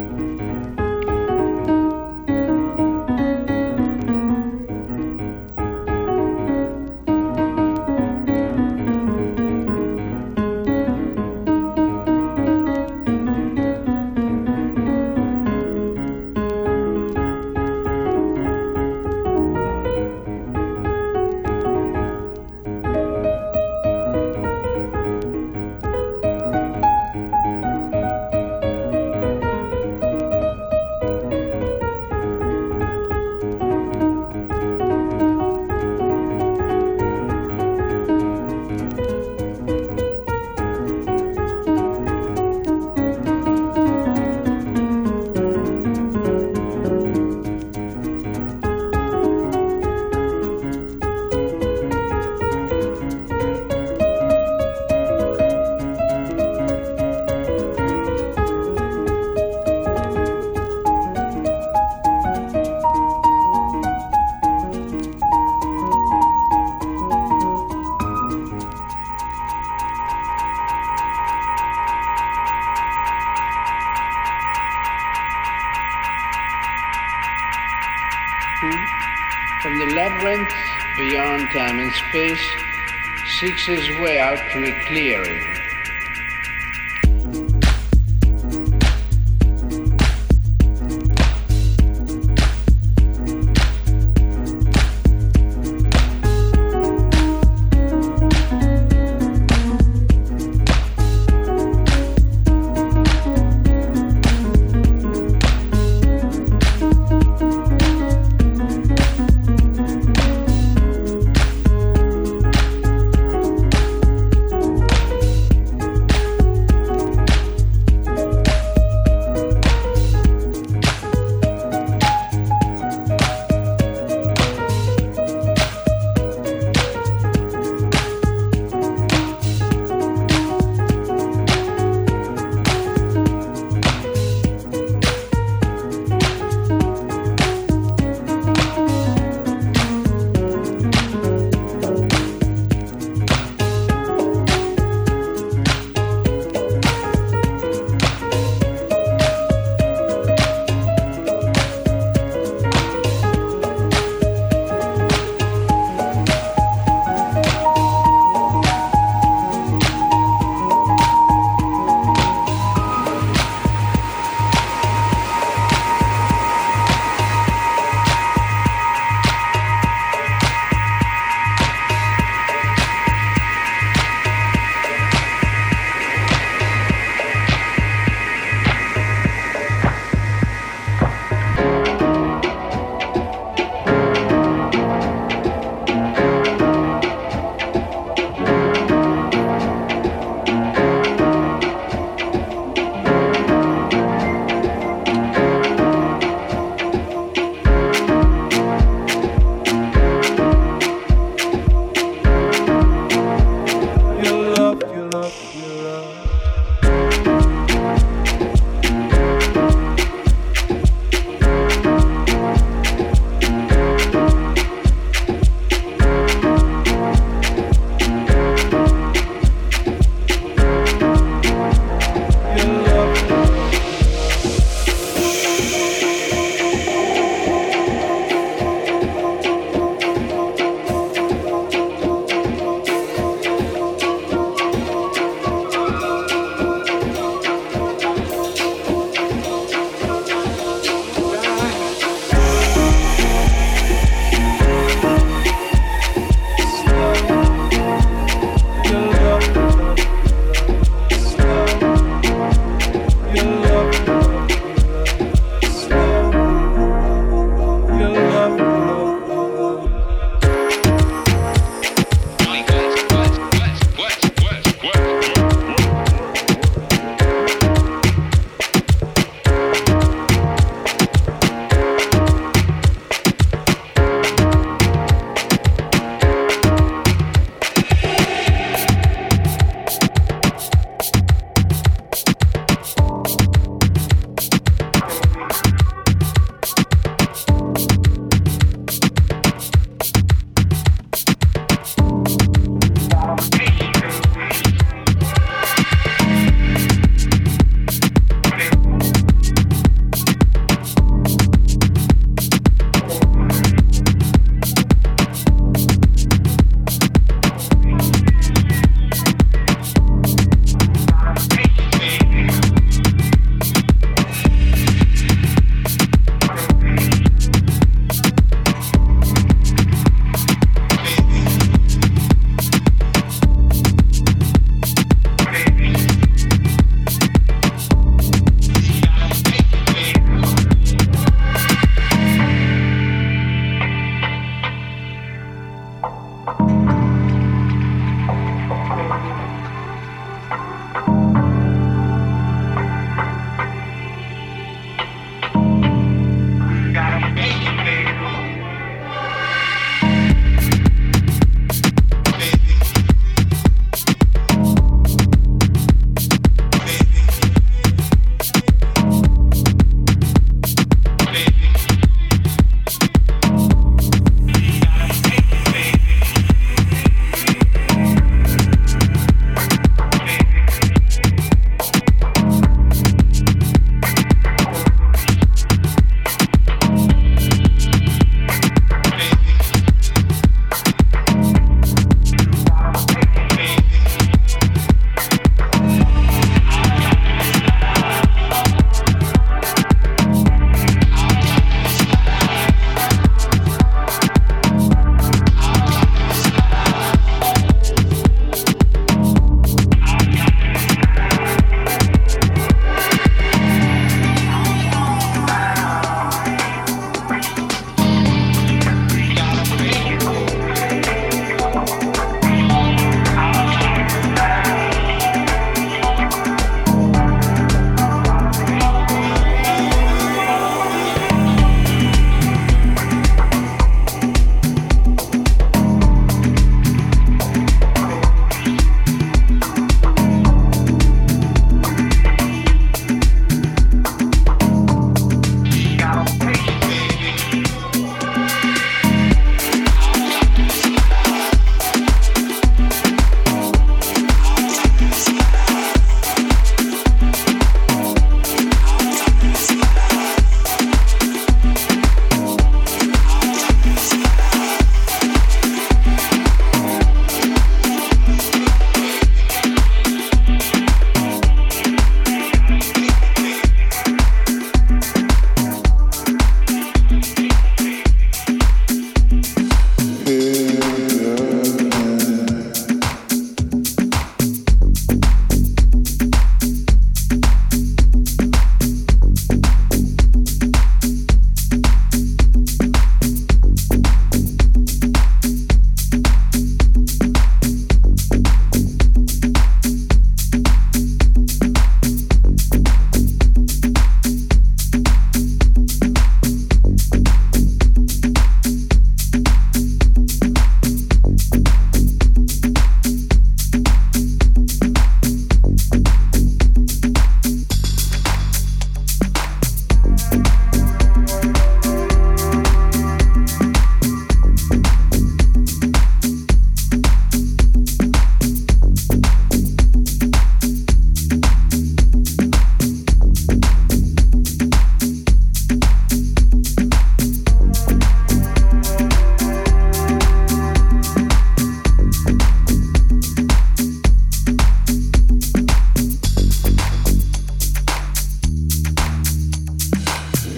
From the labyrinth beyond time and space seeks his way out to a clearing.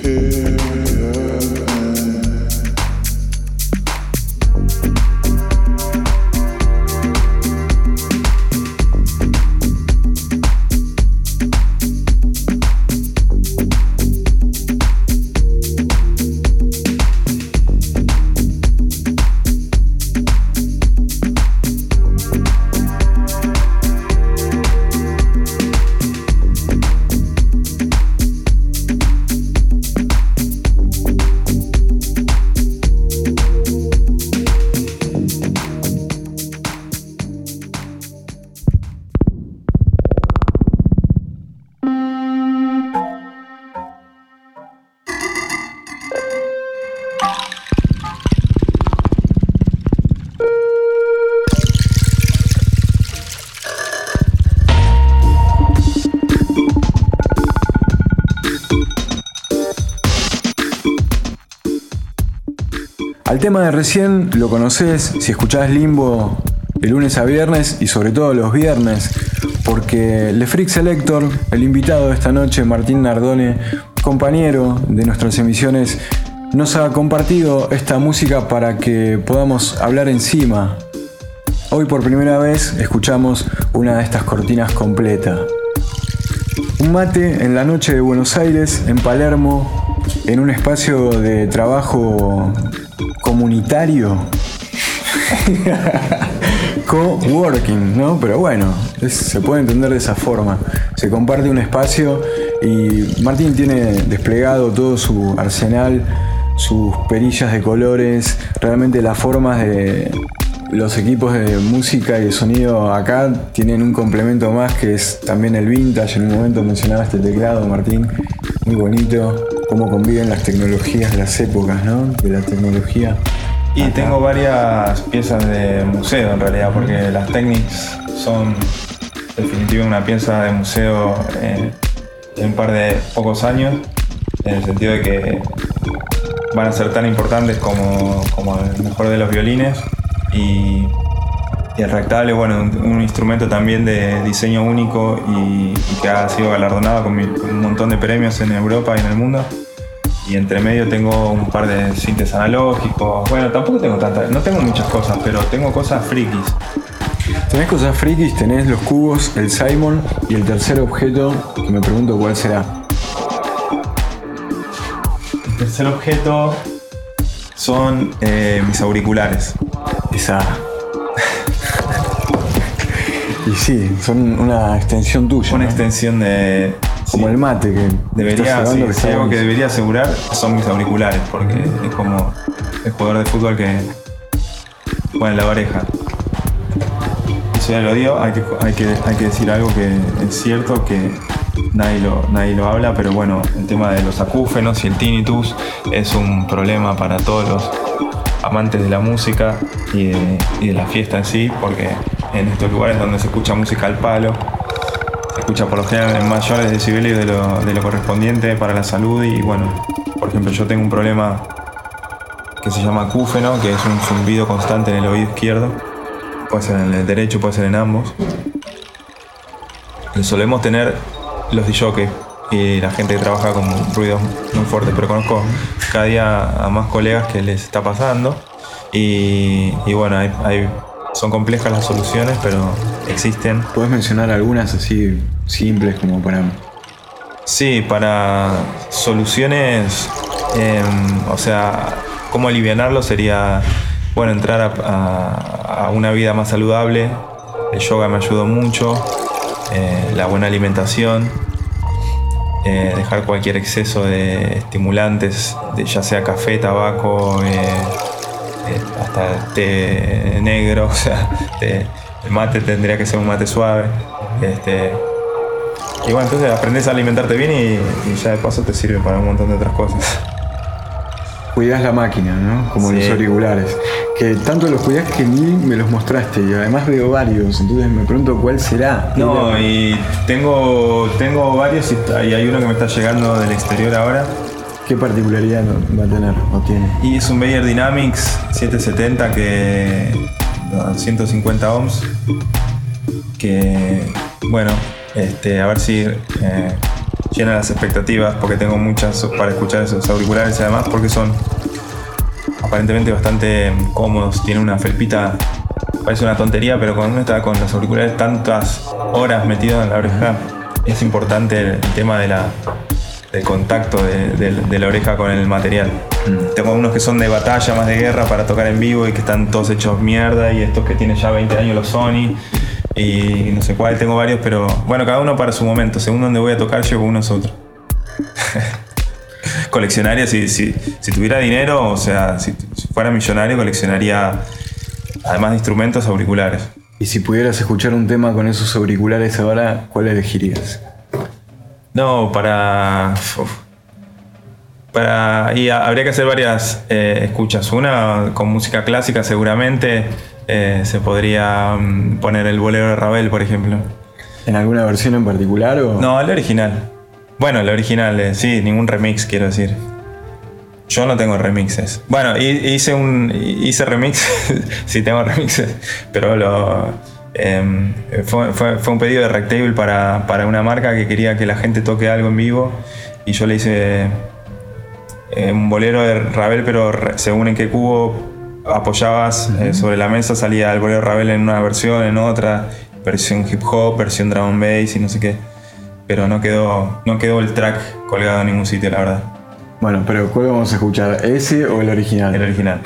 Al tema de recién lo conocés si escuchás Limbo de lunes a viernes y sobre todo los viernes, porque Le Freak Selector, el invitado de esta noche, Martín Nardone, compañero de nuestras emisiones, nos ha compartido esta música para que podamos hablar encima. Hoy por primera vez escuchamos una de estas cortinas completa. Un mate en la noche de Buenos Aires, en Palermo, en un espacio de trabajo comunitario. Coworking, ¿no? Pero bueno, es, se puede entender de esa forma. Se comparte un espacio y Martín tiene desplegado todo su arsenal, sus perillas de colores, realmente las formas de los equipos de música y de sonido acá tienen un complemento más que es también el vintage. En un momento mencionaba este teclado, Martín, muy bonito, cómo conviven las tecnologías de las épocas, ¿no? De la tecnología. Y acá. Tengo varias piezas de museo en realidad, porque las Technics son definitivamente una pieza de museo en, en un par de pocos años, en el sentido de que van a ser tan importantes como, como el mejor de los violines. Y, y el Rectable, bueno, un, un instrumento también de diseño único y, y que ha sido galardonado con, mi, con un montón de premios en Europa y en el mundo. Y entre medio tengo un par de sintes analógicos. Bueno, tampoco tengo tantas, no tengo muchas cosas, pero tengo cosas frikis. Tenés cosas frikis, tenés los cubos, el Simon y el tercer objeto, que me pregunto cuál será. El tercer objeto son eh, mis auriculares. Esa. Y sí, son una extensión tuya. Una ¿no? extensión de. Como sí, el mate que debería, sí, que si algo que debería asegurar son mis auriculares, porque es como el jugador de fútbol que pone la oreja. Eso ya lo digo, hay que, hay que, hay que decir algo que es cierto, que nadie lo, nadie lo habla, pero bueno, el tema de los acúfenos y el tinnitus es un problema para todos los amantes de la música y de, y de la fiesta en sí, porque en estos lugares donde se escucha música al palo, se escucha por lo general en mayores decibelios de lo, de lo correspondiente para la salud. Y bueno, por ejemplo, yo tengo un problema que se llama acúfeno, que es un zumbido constante en el oído izquierdo, puede ser en el derecho, puede ser en ambos. Lo solemos tener los disjockeys y la gente que trabaja con ruidos muy fuertes, pero conozco cada día a más colegas que les está pasando y, y bueno, hay, hay, son complejas las soluciones, pero existen. ¿Puedes mencionar algunas así simples como para...? Sí, para soluciones, eh, o sea, cómo alivianarlo sería, bueno, entrar a, a, a una vida más saludable. El yoga me ayudó mucho, eh, la buena alimentación. Eh, dejar cualquier exceso de estimulantes, de ya sea café, tabaco, eh, eh, hasta té negro, o sea, té, el mate tendría que ser un mate suave. Este, y bueno, entonces aprendes a alimentarte bien y, y ya de paso te sirve para un montón de otras cosas. Cuidás la máquina, ¿no? Como sí. Los auriculares. Que tanto los cuidás que ni me los mostraste y además veo varios, entonces me pregunto cuál será. No, y tengo, tengo varios y hay uno que me está llegando del exterior ahora. ¿Qué particularidad va a tener o tiene? Y es un Beyer Dynamics setecientos setenta que ciento cincuenta ohms, que bueno, este, a ver si eh, llena las expectativas porque tengo muchas para escuchar esos auriculares, además porque son aparentemente bastante cómodos. Tiene una felpita, parece una tontería, pero cuando uno está con los auriculares tantas horas metido en la oreja, es importante el tema de la, del contacto de, de, de la oreja con el material. Mm. Tengo unos que son de batalla, más de guerra, para tocar en vivo y que están todos hechos mierda, y estos que tienen ya veinte años, los Sony, y no sé cuál, tengo varios, pero bueno, cada uno para su momento. Según donde voy a tocar, llevo unos otros. Coleccionaria, si, si, si tuviera dinero, o sea, si, si fuera millonario, coleccionaría, además de instrumentos, auriculares. Y si pudieras escuchar un tema con esos auriculares ahora, ¿cuál elegirías? No, para... Uf, para y a, habría que hacer varias eh, escuchas. Una con música clásica seguramente. Eh, se podría um, poner el bolero de Ravel, por ejemplo. ¿En alguna versión en particular o...? No, el original. Bueno, el original, eh, sí, ningún remix, quiero decir. Yo no tengo remixes. Bueno, hice un hice remix, sí tengo remixes, pero lo, eh, fue, fue, fue un pedido de Rectable para, para una marca que quería que la gente toque algo en vivo, y yo le hice eh, un bolero de Ravel, pero según en qué cubo apoyabas uh-huh. eh, sobre la mesa, salía el bolero de Ravel en una versión, en otra, versión hip hop, versión drum and bass y no sé qué. Pero no quedó, no quedó el track colgado en ningún sitio, la verdad. Bueno, pero ¿cuál vamos a escuchar? ¿Ese o el original? El original.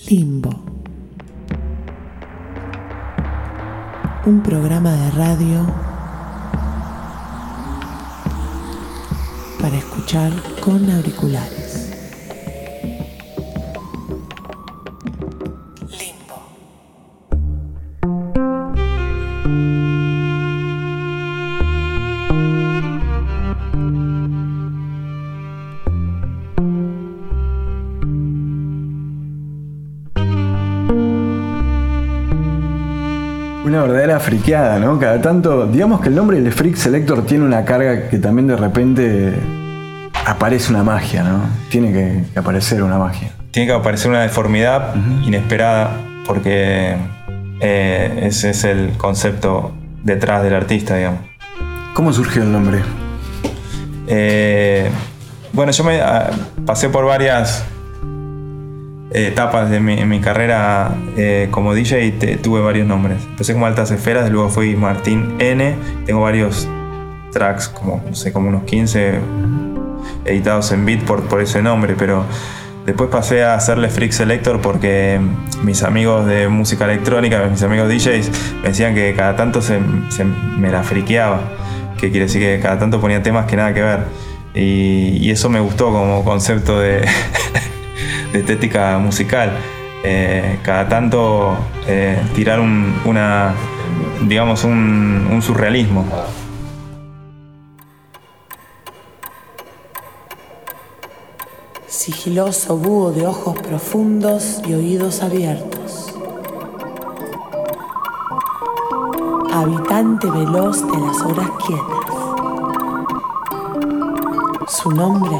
Limbo. Un programa de radio para escuchar con auriculares. Una verdadera friqueada, ¿no? Cada tanto, digamos que el nombre del Freak Selector tiene una carga que también de repente aparece una magia, ¿no? Tiene que, que aparecer una magia. Tiene que aparecer una deformidad uh-huh. inesperada, porque eh, ese es el concepto detrás del artista, digamos. ¿Cómo surgió el nombre? Eh, bueno, yo me uh, pasé por varias etapas de mi, en mi carrera eh, como D J y te, tuve varios nombres. Empecé como Altas Esferas, luego fui Martín N. Tengo varios tracks, como no sé, como unos quince editados en beat por, por ese nombre, pero después pasé a hacerle Freak Selector porque mis amigos de música electrónica, mis amigos D Js, me decían que cada tanto se, se me la friqueaba, que quiere decir que cada tanto ponía temas que nada que ver. Y, y eso me gustó como concepto de... de estética musical. Eh, cada tanto eh, tirar un, una, digamos, un, un surrealismo. Sigiloso búho de ojos profundos y oídos abiertos. Habitante veloz de las horas quietas. Su nombre: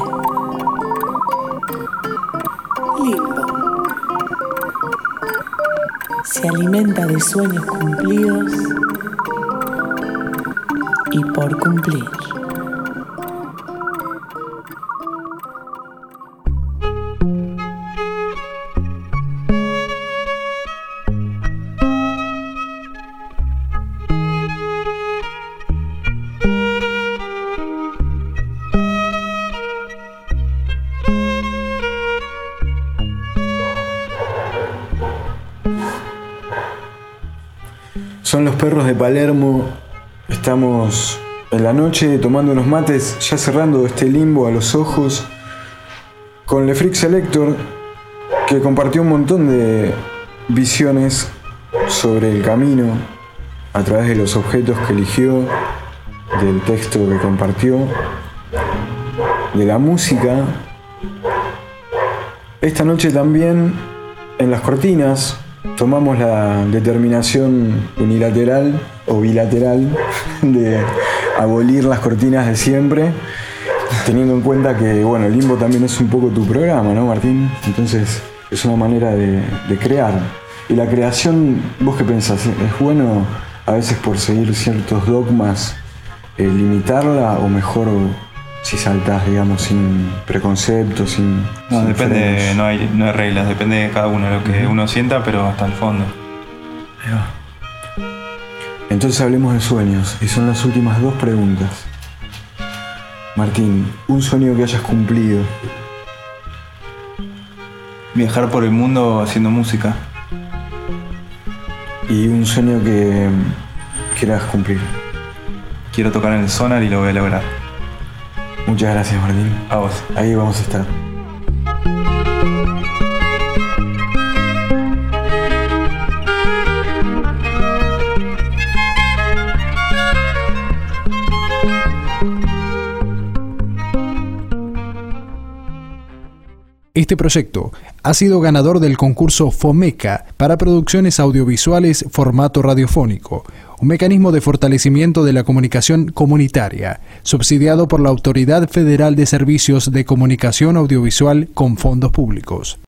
Limbo. Se alimenta de sueños cumplidos y por cumplir. Son los perros de Palermo. Estamos en la noche tomando unos mates, ya cerrando este limbo a los ojos, con Le Freak Selector, que compartió un montón de visiones sobre el camino a través de los objetos que eligió, del texto que compartió, de la música. Esta noche también, en las cortinas, tomamos la determinación unilateral o bilateral de abolir las cortinas de siempre, teniendo en cuenta que, bueno, Limbo también es un poco tu programa, ¿no, Martín? Entonces es una manera de, de crear. Y la creación, ¿vos qué pensás? ¿Es bueno a veces por seguir ciertos dogmas eh, limitarla, o mejor si saltás, digamos, sin preconceptos, sin... No, sin depende, frenos? no hay, no hay reglas, depende de cada uno, lo que uh-huh. uno sienta, pero hasta el fondo. Ahí va. Entonces hablemos de sueños, y son las últimas dos preguntas. Martín, un sueño que hayas cumplido. Viajar por el mundo haciendo música. Y un sueño que quieras cumplir. Quiero tocar en el Sonar y lo voy a lograr. Muchas gracias, Martín. A vos. Ahí vamos a estar. Este proyecto ha sido ganador del concurso FOMECA para producciones audiovisuales formato radiofónico, un mecanismo de fortalecimiento de la comunicación comunitaria, subsidiado por la Autoridad Federal de Servicios de Comunicación Audiovisual con fondos públicos.